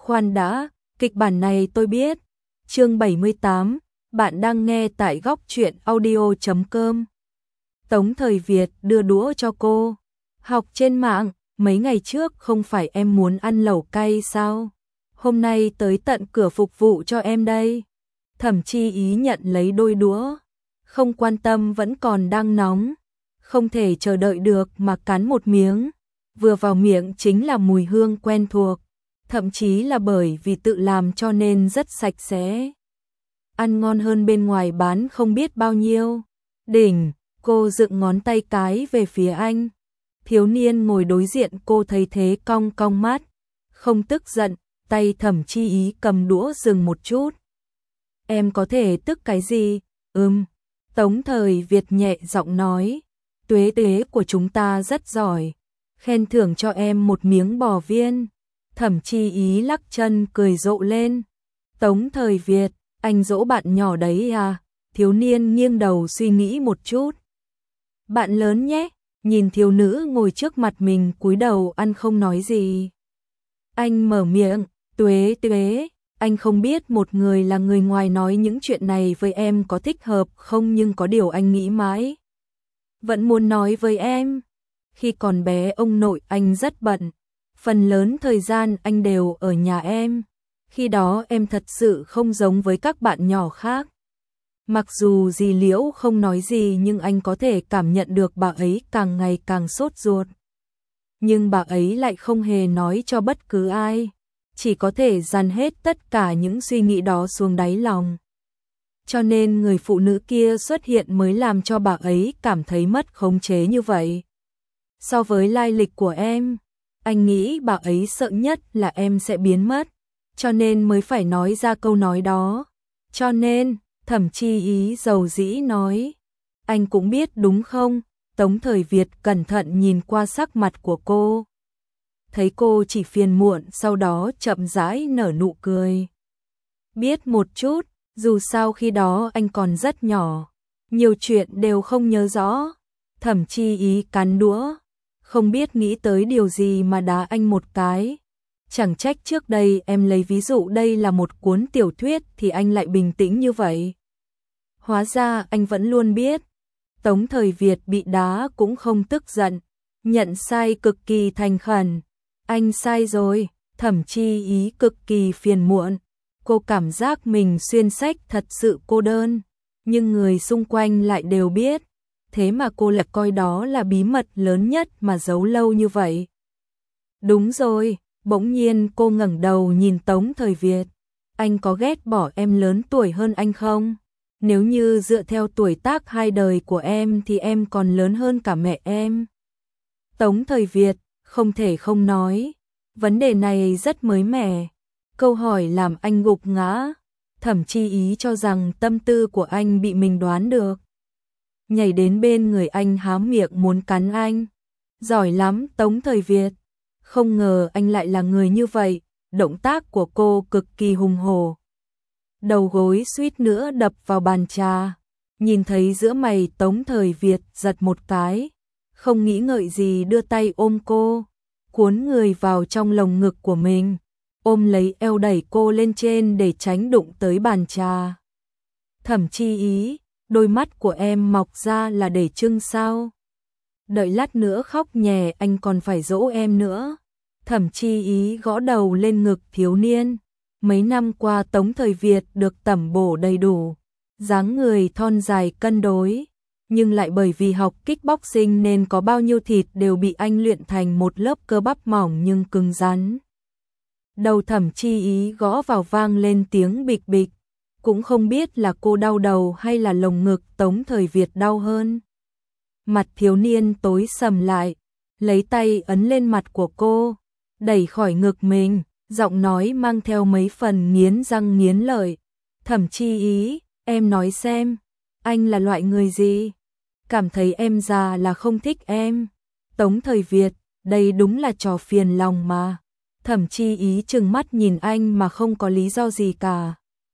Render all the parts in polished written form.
Khoan đã, kịch bản này tôi biết. Chương 78, bạn đang nghe tại góc truyện audio.com. Tống Thời Việt đưa đũa cho cô. Học trên mạng, mấy ngày trước không phải em muốn ăn lẩu cay sao? Hôm nay tới tận cửa phục vụ cho em đây. Thẩm Chi Ý nhận lấy đôi đũa, không quan tâm vẫn còn đang nóng, không thể chờ đợi được mà cắn một miếng. Vừa vào miệng chính là mùi hương quen thuộc, thậm chí là bởi vì tự làm cho nên rất sạch sẽ. Ăn ngon hơn bên ngoài bán không biết bao nhiêu. Đỉnh, cô dựng ngón tay cái về phía anh. Thiếu niên ngồi đối diện cô thấy thế cong cong mắt, không tức giận, tay Thẩm Chi Ý cầm đũa dừng một chút. Em có thể tức cái gì? Tống Thời Việt nhẹ giọng nói, tuế tuế của chúng ta rất giỏi, khen thưởng cho em một miếng bò viên. Thẩm Chi Ý lắc chân cười rộ lên. Tống Thời Việt, anh dỗ bạn nhỏ đấy à? Thiếu niên nghiêng đầu suy nghĩ một chút. Bạn lớn nhé, nhìn thiếu nữ ngồi trước mặt mình cúi đầu ăn không nói gì. Anh mở miệng, tuế tuế, anh không biết một người là người ngoài nói những chuyện này với em có thích hợp không, nhưng có điều anh nghĩ mãi vẫn muốn nói với em. Khi còn bé ông nội anh rất bận, phần lớn thời gian anh đều ở nhà em. Khi đó em thật sự không giống với các bạn nhỏ khác. Mặc dù dì Liễu không nói gì nhưng anh có thể cảm nhận được bà ấy càng ngày càng sốt ruột. Nhưng bà ấy lại không hề nói cho bất cứ ai, chỉ có thể dàn hết tất cả những suy nghĩ đó xuống đáy lòng. Cho nên người phụ nữ kia xuất hiện mới làm cho bà ấy cảm thấy mất khống chế như vậy. So với lai lịch của em, anh nghĩ bà ấy sợ nhất là em sẽ biến mất, cho nên mới phải nói ra câu nói đó. Cho nên, Thẩm Chi Ý dầu dĩ nói, anh cũng biết đúng không? Tống Thời Việt cẩn thận nhìn qua sắc mặt của cô, thấy cô chỉ phiền muộn, sau đó chậm rãi nở nụ cười. Biết một chút, dù sao khi đó anh còn rất nhỏ, nhiều chuyện đều không nhớ rõ. Thẩm Chi Ý cắn đũa, không biết nghĩ tới điều gì mà đá anh một cái. Chẳng trách trước đây em lấy ví dụ đây là một cuốn tiểu thuyết thì anh lại bình tĩnh như vậy. Hóa ra anh vẫn luôn biết. Tống Thời Việt bị đá cũng không tức giận, nhận sai cực kỳ thành khẩn. Anh sai rồi. Thẩm Chi Ý cực kỳ phiền muộn. Cô cảm giác mình xuyên sách thật sự cô đơn, nhưng người xung quanh lại đều biết. Thế mà cô lại coi đó là bí mật lớn nhất mà giấu lâu như vậy. Đúng rồi, bỗng nhiên cô ngẩng đầu nhìn Tống Thời Việt. Anh có ghét bỏ em lớn tuổi hơn anh không? Nếu như dựa theo tuổi tác hai đời của em thì em còn lớn hơn cả mẹ em. Tống Thời Việt không thể không nói, vấn đề này rất mới mẻ. Câu hỏi làm anh gục ngã. Thẩm Chi Ý cho rằng tâm tư của anh bị mình đoán được, nhảy đến bên người anh há miệng muốn cắn anh. Giỏi lắm Tống Thời Việt. Không ngờ anh lại là người như vậy. Động tác của cô cực kỳ hùng hổ, đầu gối suýt nữa đập vào bàn trà. Nhìn thấy giữa mày Tống Thời Việt giật một cái, không nghĩ ngợi gì đưa tay ôm cô, cuốn người vào trong lồng ngực của mình, ôm lấy eo đẩy cô lên trên để tránh đụng tới bàn trà. Thẩm Chi Ý, đôi mắt của em mọc ra là để trưng sao? Đợi lát nữa khóc nhè anh còn phải dỗ em nữa. Thẩm Chi Ý gõ đầu lên ngực thiếu niên. Mấy năm qua Tống Thời Việt được tẩm bổ đầy đủ, dáng người thon dài cân đối, nhưng lại bởi vì học kickboxing nên có bao nhiêu thịt đều bị anh luyện thành một lớp cơ bắp mỏng nhưng cứng rắn. Đầu Thẩm Chi Ý gõ vào vang lên tiếng bịch bịch, cũng không biết là cô đau đầu hay là lồng ngực Tống Thời Việt đau hơn. Mặt thiếu niên tối sầm lại, lấy tay ấn lên mặt của cô, đẩy khỏi ngực mình, giọng nói mang theo mấy phần nghiến răng nghiến lợi. Thẩm Chi Ý, em nói xem, anh là loại người gì? Cảm thấy em già là không thích em. Tống Thời Việt, đây đúng là trò phiền lòng mà. Thẩm Chi Ý trừng mắt nhìn anh mà không có lý do gì cả.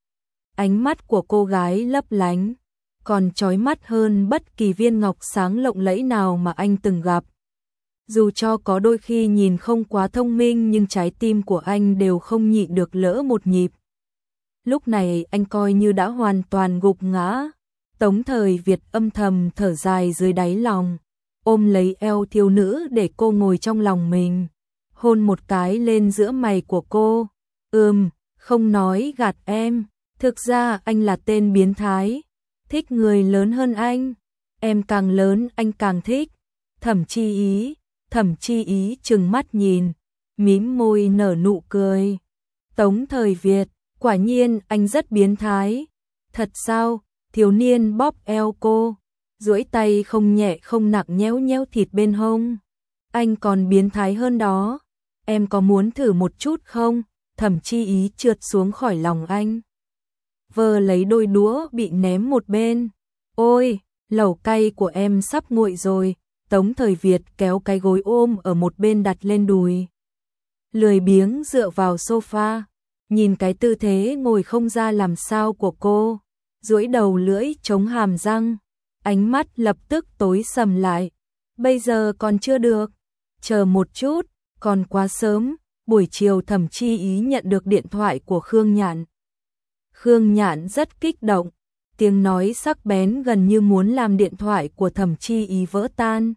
Ánh mắt của cô gái lấp lánh, còn chói mắt hơn bất kỳ viên ngọc sáng lộng lẫy nào mà anh từng gặp. Dù cho có đôi khi nhìn không quá thông minh nhưng trái tim của anh đều không nhịn được lỡ một nhịp. Lúc này anh coi như đã hoàn toàn gục ngã. Tống Thời Việt âm thầm thở dài dưới đáy lòng, ôm lấy eo thiếu nữ để cô ngồi trong lòng mình, hôn một cái lên giữa mày của cô. Không nói gạt em, thực ra anh là tên biến thái, thích người lớn hơn anh, em càng lớn anh càng thích. Thẩm Chi Ý trừng mắt nhìn, mím môi nở nụ cười. Tống Thời Việt, quả nhiên anh rất biến thái. Thật sao? Thiếu niên bóp eo cô, duỗi tay không nhẹ không nặng nhéo nhéo thịt bên hông. Anh còn biến thái hơn đó. Em có muốn thử một chút không? Thẩm Chi Ý trượt xuống khỏi lòng anh, vờ lấy đôi đũa bị ném một bên. Ôi, lẩu cay của em sắp nguội rồi. Tống Thời Việt kéo cái gối ôm ở một bên đặt lên đùi, lười biếng dựa vào sofa, nhìn cái tư thế ngồi không ra làm sao của cô, duỗi đầu lưỡi chống hàm răng, ánh mắt lập tức tối sầm lại. Bây giờ còn chưa được, chờ một chút, còn quá sớm. Buổi chiều Thẩm Chi Ý nhận được điện thoại của Khương Nhạn. Khương Nhạn rất kích động, tiếng nói sắc bén gần như muốn làm điện thoại của Thẩm Chi Ý vỡ tan.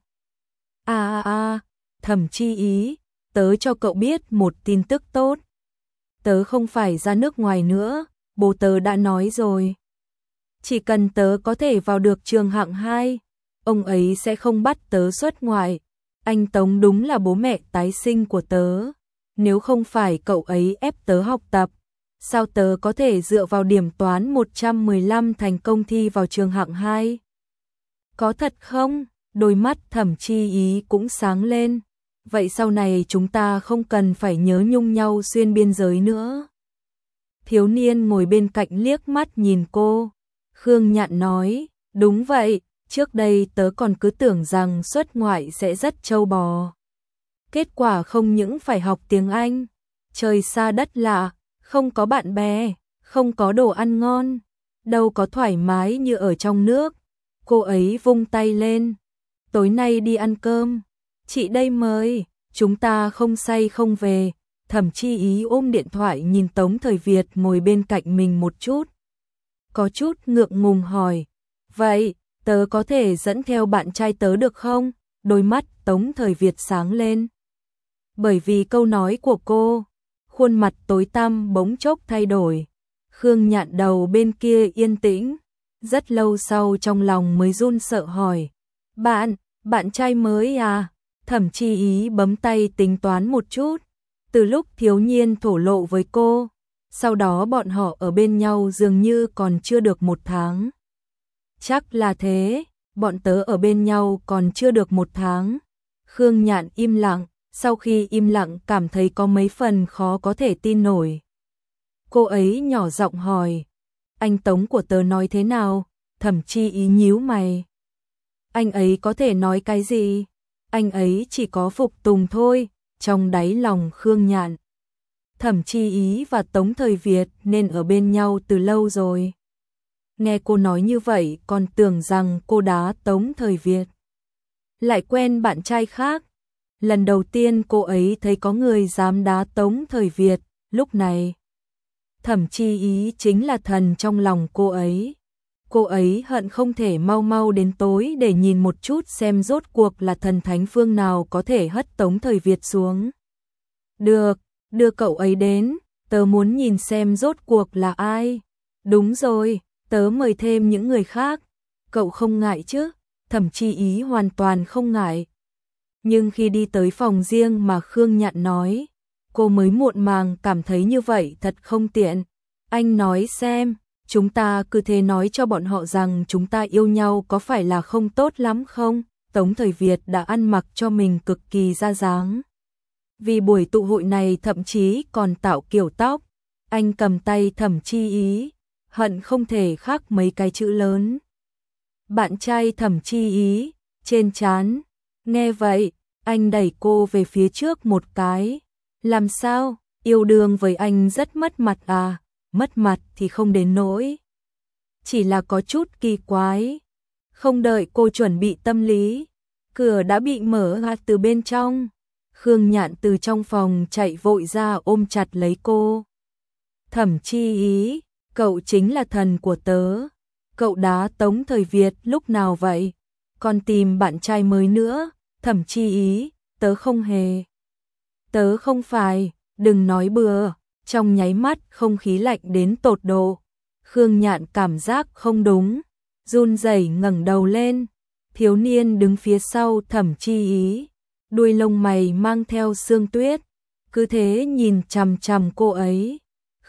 Thẩm Chi Ý, tớ cho cậu biết một tin tức tốt. Tớ không phải ra nước ngoài nữa, bố tớ đã nói rồi. Chỉ cần tớ có thể vào được trường hạng 2, ông ấy sẽ không bắt tớ xuất ngoại. Anh Tống đúng là bố mẹ tái sinh của tớ. Nếu không phải cậu ấy ép tớ học tập, sao tớ có thể dựa vào điểm toán 115 thành công thi vào trường hạng 2? Có thật không? Đôi mắt Thẩm Chi Ý cũng sáng lên. Vậy sau này chúng ta không cần phải nhớ nhung nhau xuyên biên giới nữa. Thiếu niên ngồi bên cạnh liếc mắt nhìn cô. Khương Nhạn nói, đúng vậy, trước đây tớ còn cứ tưởng rằng xuất ngoại sẽ rất trâu bò. Kết quả không những phải học tiếng Anh, trời xa đất lạ, không có bạn bè, không có đồ ăn ngon, đâu có thoải mái như ở trong nước. Cô ấy vung tay lên, tối nay đi ăn cơm, chị đây mời, chúng ta không say không về. Thẩm Chi Ý ôm điện thoại nhìn Tống Thời Việt ngồi bên cạnh mình một chút, có chút ngượng ngùng hỏi, vậy tớ có thể dẫn theo bạn trai tớ được không? Đôi mắt Tống Thời Việt sáng lên. Bởi vì câu nói của cô, khuôn mặt tối tăm bỗng chốc thay đổi. Khương Nhạn đầu bên kia yên tĩnh, rất lâu sau trong lòng mới run sợ hỏi, bạn trai mới à? Thẩm Chi Ý bấm tay tính toán một chút, từ lúc thiếu nhiên thổ lộ với cô, sau đó bọn họ ở bên nhau dường như còn chưa được 1 tháng. Chắc là thế, bọn tớ ở bên nhau còn chưa được 1 tháng. Khương Nhạn im lặng, sau khi im lặng cảm thấy có mấy phần khó có thể tin nổi. Cô ấy nhỏ giọng hỏi, anh Tống của tớ nói thế nào? Thẩm Chi Ý nhíu mày. Anh ấy có thể nói cái gì? Anh ấy chỉ có phục tùng thôi. Trong đáy lòng Khương Nhạn, Thẩm Chi Ý và Tống Thời Việt nên ở bên nhau từ lâu rồi. Nghe cô nói như vậy còn tưởng rằng cô đá Tống Thời Việt lại quen bạn trai khác. Lần đầu tiên cô ấy thấy có người dám đá Tống Thời Việt, lúc này Thẩm Chi Ý chính là thần trong lòng cô ấy. Cô ấy hận không thể mau mau đến tối để nhìn một chút xem rốt cuộc là thần thánh phương nào có thể hất Tống Thời Việt xuống. Được, đưa cậu ấy đến, tớ muốn nhìn xem rốt cuộc là ai. Đúng rồi, tớ mời thêm những người khác. Cậu không ngại chứ? Thẩm Chi Ý hoàn toàn không ngại. Nhưng khi đi tới phòng riêng mà Khương Nhạn nói, cô mới muộn màng cảm thấy như vậy thật không tiện. Anh nói xem, chúng ta cứ thế nói cho bọn họ rằng chúng ta yêu nhau có phải là không tốt lắm không? Tống Thời Việt đã ăn mặc cho mình cực kỳ ra dáng. Vì buổi tụ hội này thậm chí còn tạo kiểu tóc. Anh cầm tay Thẩm Chi Ý, hận không thể khắc mấy cái chữ lớn. Bạn trai Thẩm Chi Ý, trên trán. Nghe vậy, anh đẩy cô về phía trước một cái. Làm sao, yêu đương với anh rất mất mặt à? Mất mặt thì không đến nỗi, chỉ là có chút kỳ quái. Không đợi cô chuẩn bị tâm lý, Cửa đã bị mở ra từ bên trong. Khương Nhạn từ trong phòng chạy vội ra ôm chặt lấy cô. Thẩm Chi Ý, cậu chính là thần của tớ. Cậu đá Tống Thời Việt lúc nào vậy? Còn tìm bạn trai mới nữa? Thẩm Chi Ý, tớ không hề. Tớ không phải, đừng nói bừa. Trong nháy mắt không khí lạnh đến tột độ. Khương Nhạn cảm giác không đúng, run rẩy ngẩng đầu lên. Thiếu niên đứng phía sau Thẩm Chi Ý, đuôi lông mày mang theo sương tuyết, cứ thế nhìn chằm chằm cô ấy.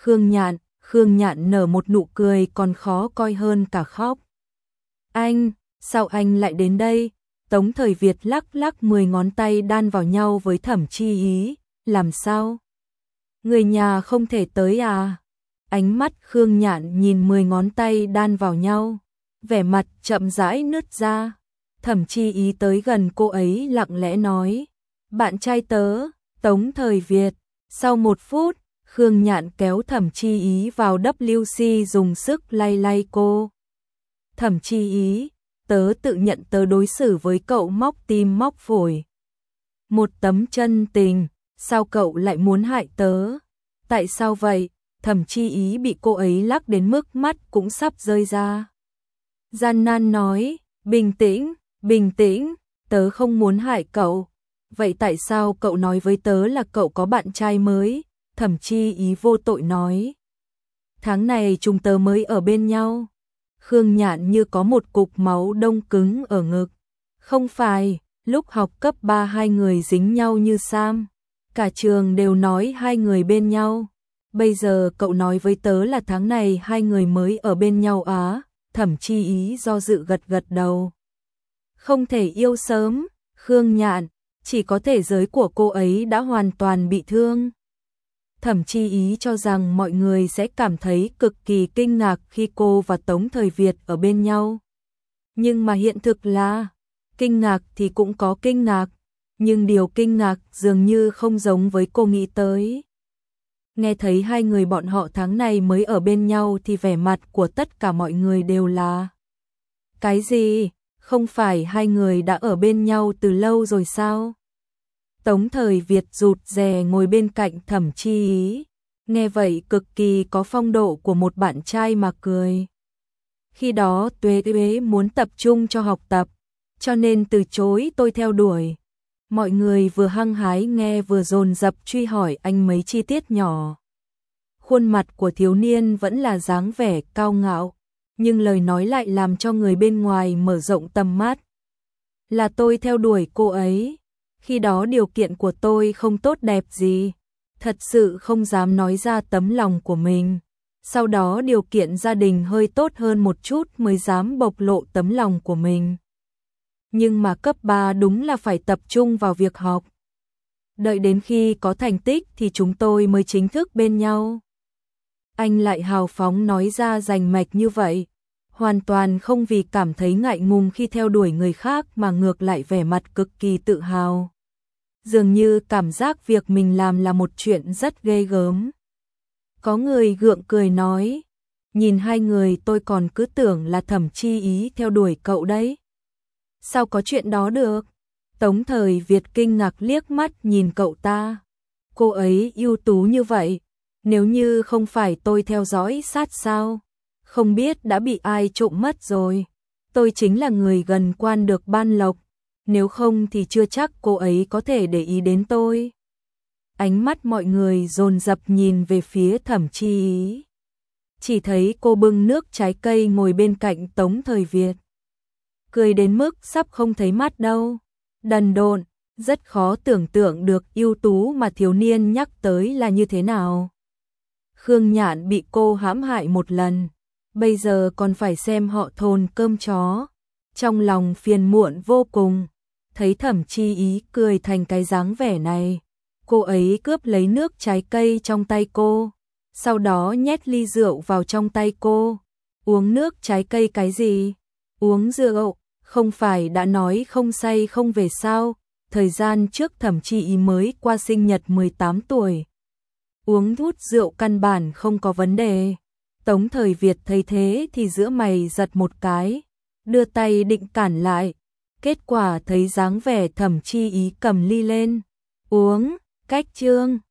Khương Nhạn nở một nụ cười còn khó coi hơn cả khóc. Anh, sao anh lại đến đây? Tống Thời Việt lắc lắc 10 ngón tay đan vào nhau với Thẩm Chi Ý, làm sao? Người nhà không thể tới à? Ánh mắt Khương Nhạn nhìn 10 ngón tay đan vào nhau, vẻ mặt chậm rãi nứt ra. Thẩm Chi Ý tới gần cô ấy lặng lẽ nói, bạn trai tớ, Tống Thời Việt. Sau 1 phút, Khương Nhạn kéo Thẩm Chi Ý vào WC dùng sức lay lay cô. Thẩm Chi Ý, tớ tự nhận tớ đối xử với cậu móc tim móc phổi. Một tấm chân tình, sao cậu lại muốn hại tớ? Tại sao vậy? Thẩm Chi Ý bị cô ấy lắc đến mức mắt cũng sắp rơi ra. Gian nan nói, bình tĩnh, tớ không muốn hại cậu. Vậy tại sao cậu nói với tớ là cậu có bạn trai mới? Thẩm Chi Ý vô tội nói. Tháng này chúng tớ mới ở bên nhau. Khương Nhạn như có một cục máu đông cứng ở ngực. Không phải, lúc học cấp 3 hai người dính nhau như Sam. Cả trường đều nói hai người bên nhau. Bây giờ cậu nói với tớ là tháng này hai người mới ở bên nhau á? Thẩm Chi Ý do dự gật gật đầu. Không thể yêu sớm, Khương Nhạn, chỉ có thể giới của cô ấy đã hoàn toàn bị thương. Thẩm Chi Ý cho rằng mọi người sẽ cảm thấy cực kỳ kinh ngạc khi cô và Tống Thời Việt ở bên nhau. Nhưng mà hiện thực là, kinh ngạc thì cũng có kinh ngạc, nhưng điều kinh ngạc dường như không giống với cô nghĩ tới. Nghe thấy hai người bọn họ tháng này mới ở bên nhau thì vẻ mặt của tất cả mọi người đều là: cái gì? Không phải hai người đã ở bên nhau từ lâu rồi sao? Tống Thời Việt rụt rè ngồi bên cạnh Thẩm Chi Ý, nghe vậy cực kỳ có phong độ của một bạn trai mà cười. Khi đó Tuế Tuế muốn tập trung cho học tập, cho nên từ chối tôi theo đuổi. Mọi người vừa hăng hái nghe vừa dồn dập truy hỏi anh mấy chi tiết nhỏ. Khuôn mặt của thiếu niên vẫn là dáng vẻ cao ngạo, nhưng lời nói lại làm cho người bên ngoài mở rộng tầm mắt. Là tôi theo đuổi cô ấy. Khi đó điều kiện của tôi không tốt đẹp gì, thật sự không dám nói ra tấm lòng của mình. Sau đó điều kiện gia đình hơi tốt hơn một chút mới dám bộc lộ tấm lòng của mình. Nhưng mà cấp 3 đúng là phải tập trung vào việc học. Đợi đến khi có thành tích thì chúng tôi mới chính thức bên nhau. Anh lại hào phóng nói ra rành mạch như vậy, hoàn toàn không vì cảm thấy ngại ngùng khi theo đuổi người khác mà ngược lại vẻ mặt cực kỳ tự hào. Dường như cảm giác việc mình làm là một chuyện rất ghê gớm. Có người gượng cười nói, nhìn hai người tôi còn cứ tưởng là Thẩm Chi Ý theo đuổi cậu đấy. Sao có chuyện đó được? Tống Thời Việt kinh ngạc liếc mắt nhìn cậu ta. Cô ấy ưu tú như vậy, nếu như không phải tôi theo dõi sát sao, không biết đã bị ai trộm mất rồi. Tôi chính là người gần quan được ban lộc, nếu không thì chưa chắc cô ấy có thể để ý đến tôi. Ánh mắt mọi người dồn dập nhìn về phía Thẩm Chi Ý. Chỉ thấy cô bưng nước trái cây ngồi bên cạnh Tống Thời Việt, cười đến mức sắp không thấy mắt đâu. Đần độn, rất khó tưởng tượng được ưu tú mà thiếu niên nhắc tới là như thế nào. Khương Nhạn bị cô hãm hại một lần, bây giờ còn phải xem họ thồn cơm chó. Trong lòng phiền muộn vô cùng, thấy Thẩm Chi Ý cười thành cái dáng vẻ này. Cô ấy cướp lấy nước trái cây trong tay cô, sau đó nhét ly rượu vào trong tay cô. Uống nước trái cây cái gì? Uống rượu, không phải đã nói không say không về sao? Thời gian trước Thẩm Chi Ý mới qua sinh nhật 18 tuổi. Uống hút rượu căn bản không có vấn đề. Tống Thời Việt thấy thế thì giữa mày giật một cái, đưa tay định cản lại. Kết quả thấy dáng vẻ Thẩm Chi Ý cầm ly lên, uống, cách chương